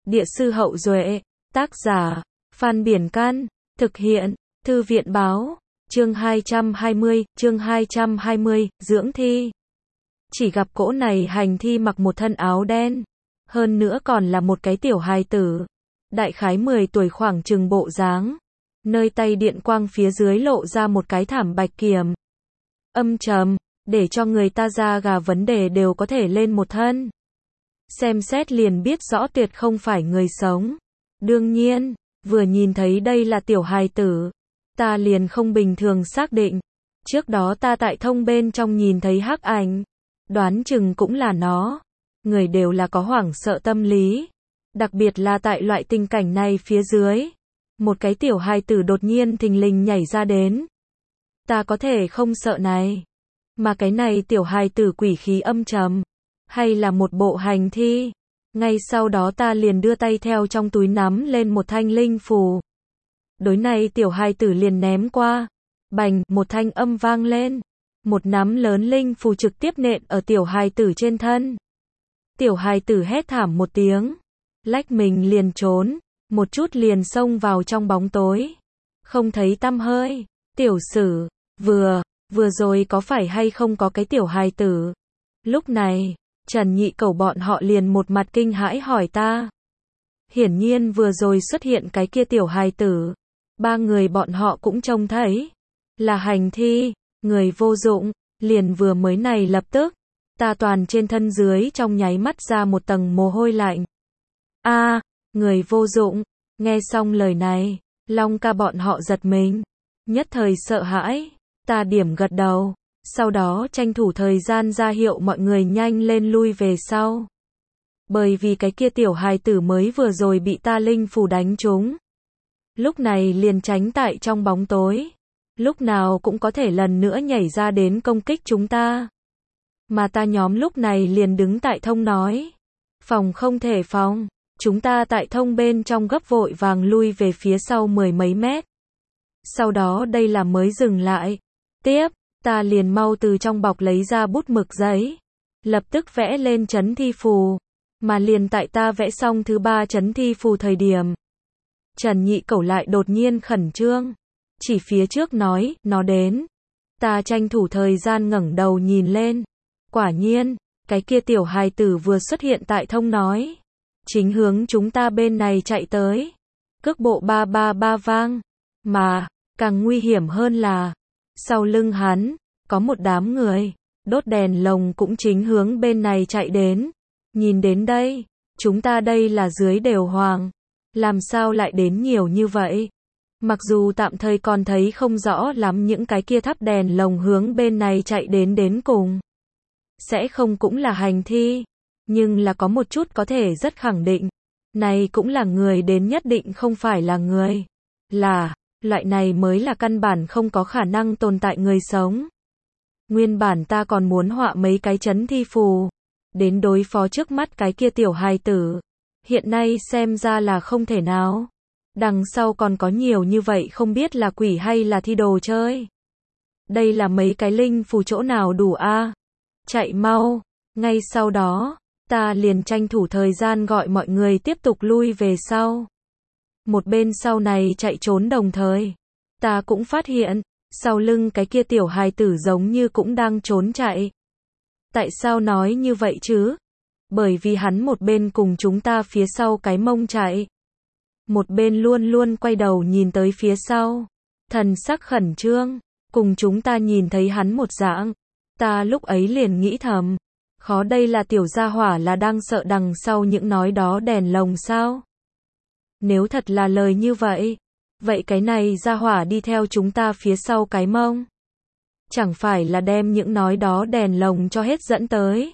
Địa sư Hậu Duệ, tác giả, Phan Biển Can, thực hiện, Thư viện Báo, chương 220, dưỡng thi. Chỉ gặp cỗ này hành thi mặc một thân áo đen, hơn nữa còn là một cái tiểu hài tử, đại khái 10 tuổi khoảng chừng bộ dáng, nơi tay điện quang phía dưới lộ ra một cái thảm bạch kiểm. Âm trầm, để cho người ta ra gà vấn đề đều có thể lên một thân. Xem xét liền biết rõ tuyệt không phải người sống. Đương nhiên, vừa nhìn thấy đây là tiểu hài tử, ta liền không bình thường xác định. Trước đó ta tại thông bên trong nhìn thấy hắc ảnh, đoán chừng cũng là nó. Người đều là có hoảng sợ tâm lý, đặc biệt là tại loại tình cảnh này phía dưới. Một cái tiểu hài tử đột nhiên thình lình nhảy ra đến. Ta có thể không sợ này. Mà cái này tiểu hài tử quỷ khí âm trầm, hay là một bộ hành thi. Ngay sau đó ta liền đưa tay theo trong túi nắm lên một thanh linh phù. Đối này tiểu hài tử liền ném qua. Bành, một thanh âm vang lên. Một nắm lớn linh phù trực tiếp nện ở tiểu hài tử trên thân. Tiểu hài tử hét thảm một tiếng, lách mình liền trốn, một chút liền xông vào trong bóng tối. Không thấy tăm hơi. Tiểu sử, vừa rồi có phải hay không có cái tiểu hài tử? Lúc này, Trần Nhị Cẩu bọn họ liền một mặt kinh hãi hỏi ta. Hiển nhiên vừa rồi xuất hiện cái kia tiểu hài tử, ba người bọn họ cũng trông thấy là hành thi, người vô dụng, liền vừa mới này lập tức, ta toàn trên thân dưới trong nháy mắt ra một tầng mồ hôi lạnh. A, người vô dụng. Nghe xong lời này, Long ca bọn họ giật mình, nhất thời sợ hãi. Ta điểm gật đầu, sau đó tranh thủ thời gian ra hiệu mọi người nhanh lên lui về sau. Bởi vì cái kia tiểu hài tử mới vừa rồi bị ta linh phù đánh trúng. Lúc này liền tránh tại trong bóng tối, lúc nào cũng có thể lần nữa nhảy ra đến công kích chúng ta. Mà ta nhóm lúc này liền đứng tại thông nói. Phòng không thể phòng, chúng ta tại thông bên trong gấp vội vàng lui về phía sau 10 mấy mét. Sau đó đây là mới dừng lại. Tiếp, ta liền mau từ trong bọc lấy ra bút mực giấy. Lập tức vẽ lên trấn thi phù. Mà liền tại ta vẽ xong thứ 3 trấn thi phù thời điểm, Trần Nhị Cẩu lại đột nhiên khẩn trương. Chỉ phía trước nói, nó đến. Ta tranh thủ thời gian ngẩng đầu nhìn lên. Quả nhiên, cái kia tiểu hài tử vừa xuất hiện tại thông nói. Chính hướng chúng ta bên này chạy tới. Cước bộ ba ba ba vang. Mà, càng nguy hiểm hơn là, sau lưng hắn, có một đám người, đốt đèn lồng cũng chính hướng bên này chạy đến. Nhìn đến đây, chúng ta đây là dưới đều hoàng. Làm sao lại đến nhiều như vậy? Mặc dù tạm thời còn thấy không rõ lắm những cái kia thắp đèn lồng hướng bên này chạy đến cùng. Sẽ không cũng là hành thi, nhưng là có một chút có thể rất khẳng định. Này cũng là người đến nhất định không phải là người. Là, loại này mới là căn bản không có khả năng tồn tại người sống. Nguyên bản ta còn muốn họa mấy cái trấn thi phù, đến đối phó trước mắt cái kia tiểu hài tử. Hiện nay xem ra là không thể nào. Đằng sau còn có nhiều như vậy không biết là quỷ hay là thi đồ chơi. Đây là mấy cái linh phù chỗ nào đủ a? Chạy mau. Ngay sau đó, ta liền tranh thủ thời gian gọi mọi người tiếp tục lui về sau. Một bên sau này chạy trốn đồng thời, ta cũng phát hiện, sau lưng cái kia tiểu hài tử giống như cũng đang trốn chạy. Tại sao nói như vậy chứ? Bởi vì hắn một bên cùng chúng ta phía sau cái mông chạy, một bên luôn luôn quay đầu nhìn tới phía sau, thần sắc khẩn trương, cùng chúng ta nhìn thấy hắn một dạng. Ta lúc ấy liền nghĩ thầm, khó đây là tiểu gia hỏa là đang sợ đằng sau những nói đó đèn lồng sao? Nếu thật là lời như vậy, vậy cái này gia hỏa đi theo chúng ta phía sau cái mông, chẳng phải là đem những nói đó đèn lồng cho hết dẫn tới.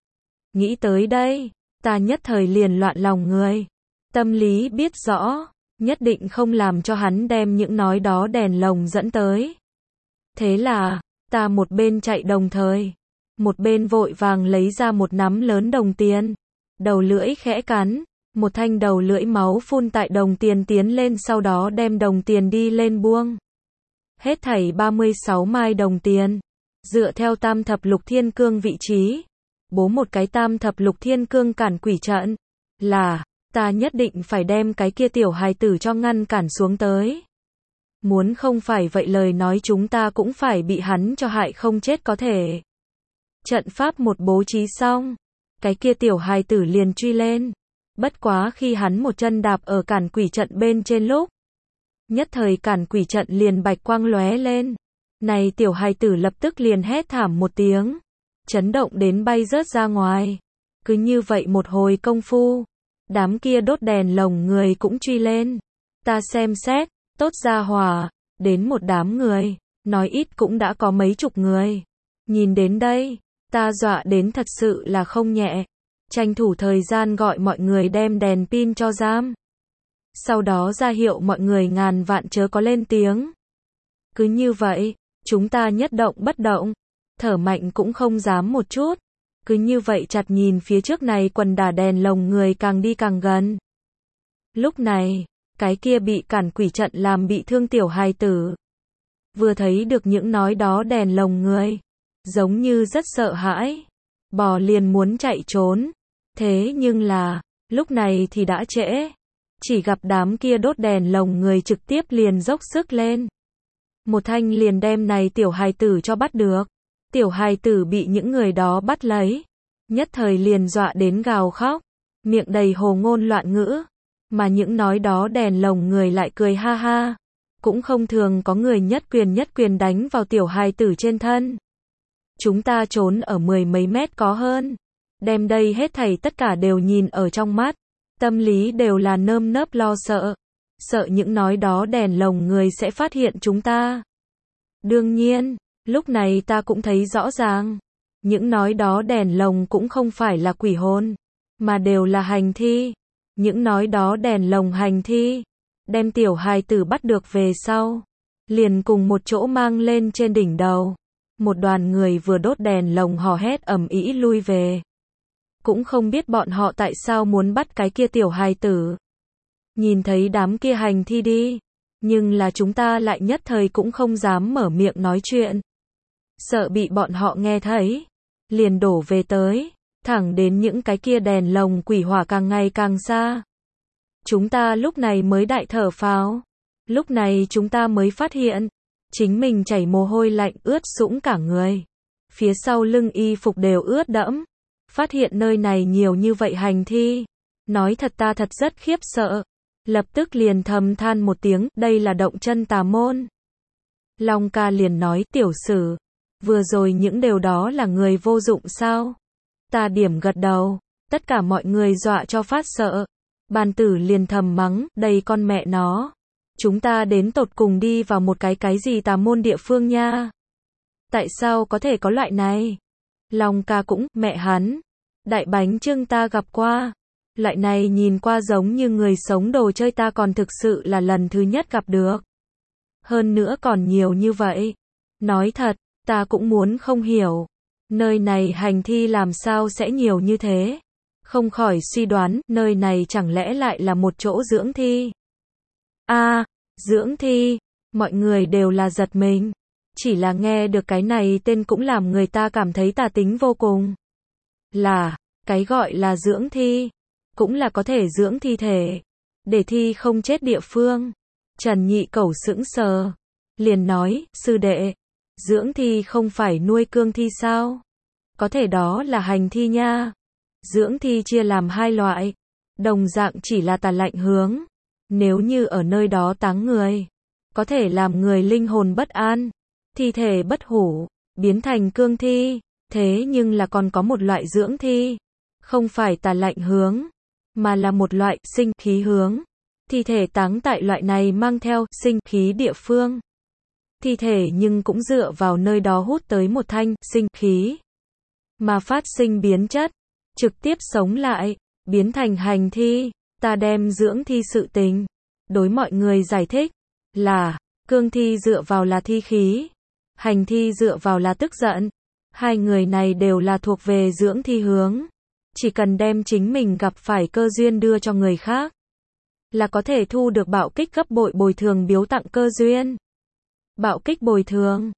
Nghĩ tới đây, ta nhất thời liền loạn lòng người. Tâm lý biết rõ, nhất định không làm cho hắn đem những nói đó đèn lồng dẫn tới. Thế là, ta một bên chạy đồng thời, một bên vội vàng lấy ra một nắm lớn đồng tiền. Đầu lưỡi khẽ cắn, một thanh đầu lưỡi máu phun tại đồng tiền tiến lên, sau đó đem đồng tiền đi lên buông. Hết thảy 36 mai đồng tiền. Dựa theo tam thập lục thiên cương vị trí, bố một cái tam thập lục thiên cương cản quỷ trận. Là, ta nhất định phải đem cái kia tiểu hài tử cho ngăn cản xuống tới. Muốn không phải vậy lời nói chúng ta cũng phải bị hắn cho hại không chết có thể. Trận pháp một bố trí xong, cái kia tiểu hài tử liền truy lên. Bất quá khi hắn một chân đạp ở cản quỷ trận bên trên lúc, nhất thời cản quỷ trận liền bạch quang lóe lên. Này tiểu hài tử lập tức liền hét thảm một tiếng, chấn động đến bay rớt ra ngoài. Cứ như vậy một hồi công phu, đám kia đốt đèn lồng người cũng truy lên. Ta xem xét, tốt ra hỏa, đến một đám người, nói ít cũng đã có mấy chục người. Nhìn đến đây, ta dọa đến thật sự là không nhẹ. Tranh thủ thời gian gọi mọi người đem đèn pin cho giam. Sau đó ra hiệu mọi người ngàn vạn chớ có lên tiếng. Cứ như vậy, chúng ta nhất động bất động, thở mạnh cũng không dám một chút. Cứ như vậy chặt nhìn phía trước này quần đả đèn lồng người càng đi càng gần. Lúc này, cái kia bị cản quỷ trận làm bị thương tiểu hài tử. Vừa thấy được những nói đó đèn lồng người, giống như rất sợ hãi. Bò liền muốn chạy trốn. Thế nhưng là, lúc này thì đã trễ. Chỉ gặp đám kia đốt đèn lồng người trực tiếp liền dốc sức lên. Một thanh liền đem này tiểu hài tử cho bắt được. Tiểu hài tử bị những người đó bắt lấy. Nhất thời liền dọa đến gào khóc. Miệng đầy hồ ngôn loạn ngữ. Mà những nói đó đèn lồng người lại cười ha ha. Cũng không thường có người nhất quyền đánh vào tiểu hài tử trên thân. Chúng ta trốn ở 10 mấy mét có hơn. Đem đây hết thảy tất cả đều nhìn ở trong mắt. Tâm lý đều là nơm nớp lo sợ. Sợ những nói đó đèn lồng người sẽ phát hiện chúng ta. Đương nhiên, lúc này ta cũng thấy rõ ràng. Những nói đó đèn lồng cũng không phải là quỷ hồn, mà đều là hành thi. Những nói đó đèn lồng hành thi, đem tiểu hài tử bắt được về sau, liền cùng một chỗ mang lên trên đỉnh đầu. Một đoàn người vừa đốt đèn lồng hò hét ầm ĩ lui về. Cũng không biết bọn họ tại sao muốn bắt cái kia tiểu hài tử. Nhìn thấy đám kia hành thi đi, nhưng là chúng ta lại nhất thời cũng không dám mở miệng nói chuyện. Sợ bị bọn họ nghe thấy, liền đổ về tới, thẳng đến những cái kia đèn lồng quỷ hỏa càng ngày càng xa. Chúng ta lúc này mới đại thở phào. Lúc này chúng ta mới phát hiện, chính mình chảy mồ hôi lạnh ướt sũng cả người. Phía sau lưng y phục đều ướt đẫm. Phát hiện nơi này nhiều như vậy hành thi. Nói thật ta thật rất khiếp sợ. Lập tức liền thầm than một tiếng, đây là động chân tà môn. Long ca liền nói, tiểu sử, vừa rồi những điều đó là người vô dụng sao? Ta điểm gật đầu, tất cả mọi người dọa cho phát sợ. Bàn tử liền thầm mắng, đây con mẹ nó. Chúng ta đến tột cùng đi vào một cái gì tà môn địa phương nha. Tại sao có thể có loại này? Long ca cũng, mẹ hắn. Đại bánh chưng ta gặp qua. Loại này nhìn qua giống như người sống đồ chơi ta còn thực sự là lần thứ nhất gặp được. Hơn nữa còn nhiều như vậy. Nói thật, ta cũng muốn không hiểu. Nơi này hành thi làm sao sẽ nhiều như thế? Không khỏi suy đoán, nơi này chẳng lẽ lại là một chỗ dưỡng thi? Dưỡng thi, mọi người đều là giật mình. Chỉ là nghe được cái này tên cũng làm người ta cảm thấy tà tính vô cùng. Là, cái gọi là dưỡng thi, cũng là có thể dưỡng thi thể, để thi không chết địa phương. Trần Nhị Cẩu sững sờ, liền nói, sư đệ, dưỡng thi không phải nuôi cương thi sao? Có thể đó là hành thi nha. Dưỡng thi chia làm hai loại, đồng dạng chỉ là tà lạnh hướng. Nếu như ở nơi đó táng người, có thể làm người linh hồn bất an, thi thể bất hủ, biến thành cương thi. Thế nhưng là còn có một loại dưỡng thi, không phải tà lạnh hướng, mà là một loại sinh khí hướng. Thi thể táng tại loại này mang theo sinh khí địa phương. Thi thể nhưng cũng dựa vào nơi đó hút tới một thanh sinh khí, mà phát sinh biến chất, trực tiếp sống lại, biến thành hành thi. Ta đem dưỡng thi sự tình, đối mọi người giải thích, là, cương thi dựa vào là thi khí, hành thi dựa vào là tức giận. Hai người này đều là thuộc về dưỡng thi hướng. Chỉ cần đem chính mình gặp phải cơ duyên đưa cho người khác, là có thể thu được bạo kích gấp bội bồi thường biếu tặng cơ duyên. Bạo kích bồi thường,